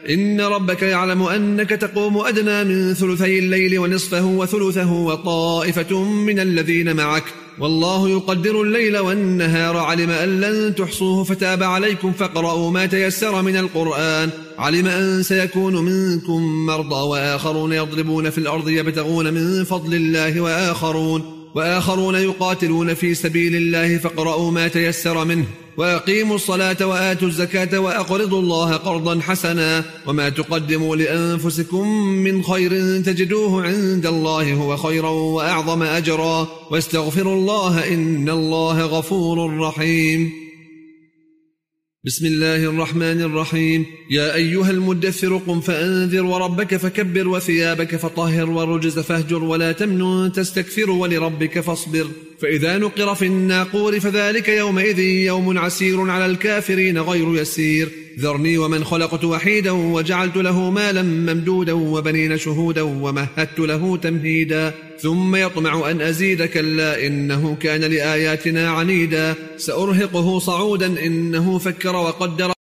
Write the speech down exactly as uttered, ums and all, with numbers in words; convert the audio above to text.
إن ربك يعلم أنك تقوم أدنى من ثلثي الليل ونصفه وثلثه وطائفة من الذين معك والله يقدر الليل والنهار علم أن لن تحصوه فتاب عليكم فاقرؤوا ما تيسر من القرآن علم أن سيكون منكم مرضى وآخرون يضربون في الأرض يبتغون من فضل الله وآخرون وآخرون يقاتلون في سبيل الله فاقرؤوا ما تيسر منه وأقيموا الصلاة وآتوا الزكاة وأقرضوا الله قرضا حسنا وما تقدموا لأنفسكم من خير تجدوه عند الله هو خيرا وأعظم أجرا واستغفروا الله إن الله غفور رحيم. بسم الله الرحمن الرحيم. يا أيها المدثر قم فأنذر وربك فكبر وثيابك فطهر والرجز فاهجر ولا تمنن تستكثر ولربك فاصبر فإذا نقر في الناقور فذلك يومئذ يوم عسير على الكافرين غير يسير ذرني ومن خلقت وحيدا وجعلت له مالا ممدودا وبنين شهودا ومهدت له تمهيدا ثم يطمع أن أزيد كلا إنه كان لآياتنا عنيدا سأرهقه صعودا إنه فكر وقدر